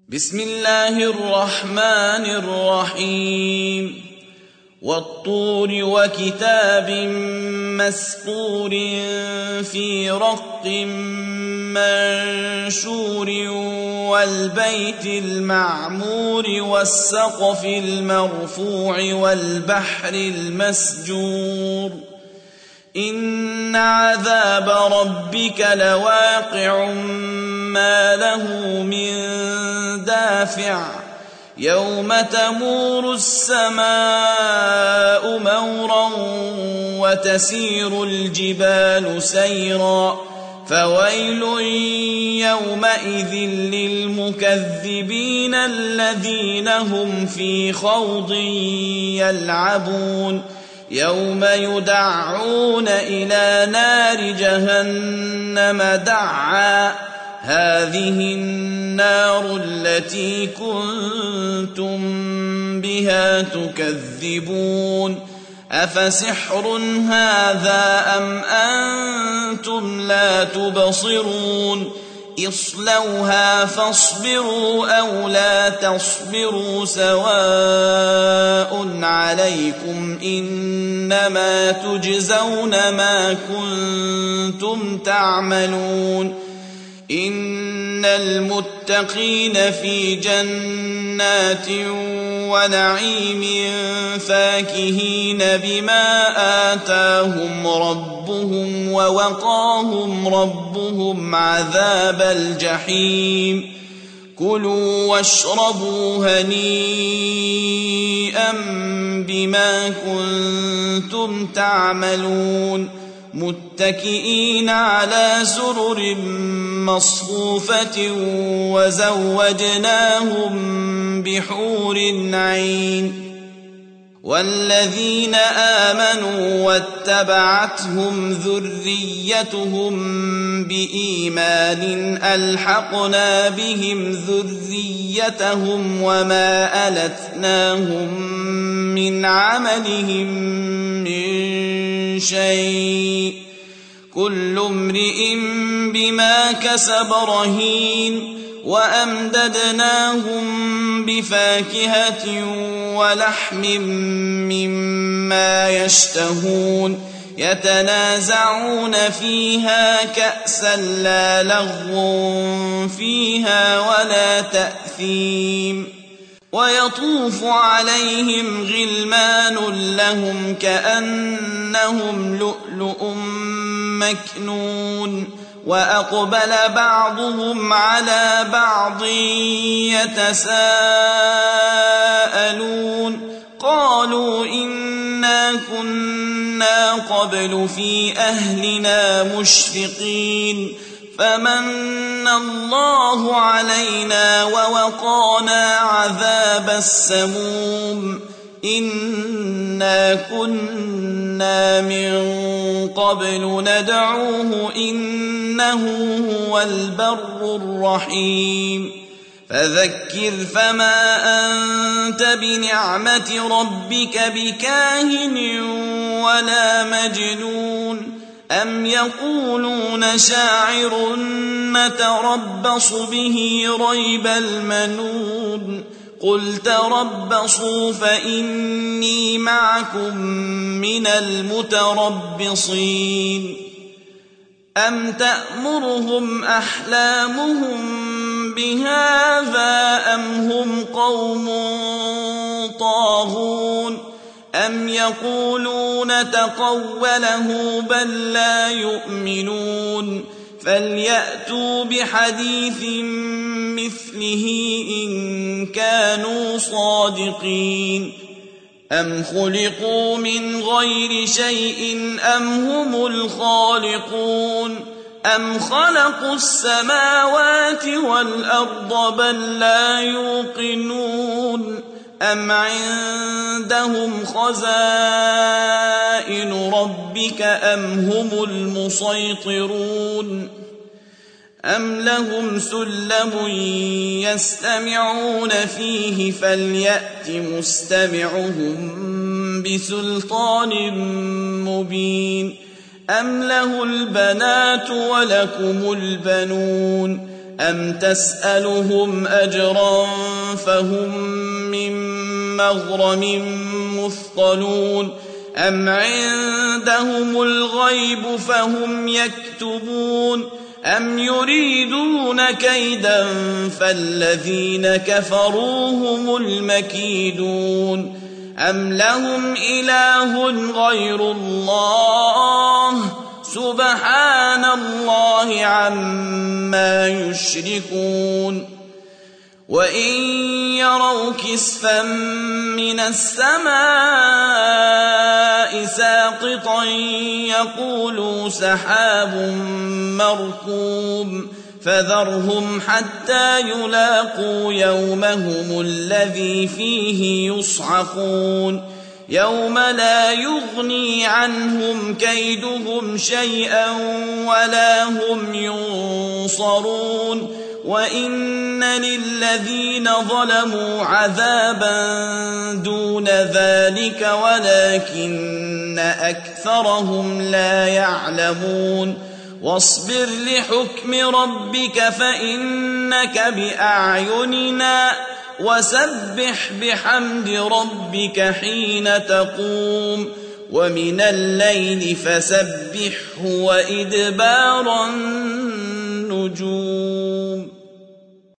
بسم الله الرحمن الرحيم والطور وكتاب مسطور في رق منشور والبيت المعمور والسقف المرفوع والبحر المسجور إن عذاب ربك لواقع ما له من دافع يوم تمور السماء مورا وتسير الجبال سيرا فويل يومئذ للمكذبين الذين هم في خوض يلعبون يوم يدعون إلى نار جهنم دعا هذه النار التي كنتم بها تكذبون أفسحر هذا أم أنتم لا تبصرون اصلوها فاصبروا أو لا تصبروا سواء عليكم إنما تجزون ما كنتم تعملون إن المتقين في جنات ونعيم فاكهين بما آتاهم ربهم ووقاهم ربهم عذاب الجحيم كلوا واشربوا هنيئا بما كنتم تعملون متكئين على سرر مصفوفة وزوجناهم بحور عين والذين آمنوا واتبعتهم ذريتهم بإيمان ألحقنا بهم ذريتهم وما ألتناهم من عملهم من شيء كل امرئ بما كسب رهين وأمددناهم بفاكهة ولحم مما يشتهون يتنازعون فيها كأسا لا لغو فيها ولا تأثيم ويطوف عليهم غلمان لهم كأنهم لؤلؤ مكنون وأقبل بعضهم على بعض يتساءلون قالوا إنا كنا قبل في أهلنا مشفقين فمن الله علينا ووقانا عذاب السموم إنا كنا من قبل ندعوه إنه هو البر الرحيم فذكر فما أنت بنعمة ربك بكاهن ولا مجنون أم يقولون شاعر نتربص به ريب المنون قل تربصوا فإني معكم من المتربصين أم تأمرهم أحلامهم بهذا أم هم قوم طاغون أم يقولون تقوله بل لا يؤمنون فليأتوا بحديث مثله إن كانوا صادقين أم خلقوا من غير شيء أم هم الخالقون أم خلقوا السماوات والأرض بل لا يوقنون أم عندهم خزائن ربك أم هم المسيطرون أم لهم سلم يستمعون فيه فليأت مستمعهم بسلطان مبين أم له البنات ولكم البنون أم تسألهم أجرا فهم من مغرم مثقلون أم عندهم الغيب فهم يكتبون أم يريدون كيدا فالذين كفروا هم المكيدون أم لهم إله غير الله سبحان الله عما يشركون وإن يروا كسفا من السماء ساقطا يقولوا سحاب مركوم فذرهم حتى يلاقوا يومهم الذي فيه يصعقون يوم لا يغني عنهم كيدهم شيئا ولا هم ينصرون وإن للذين ظلموا عذابا دون ذلك ولكن أكثرهم لا يعلمون واصبر لحكم ربك فإنك بأعيننا وسبح بحمد ربك حين تقوم ومن الليل فسبحه وإدبار النجوم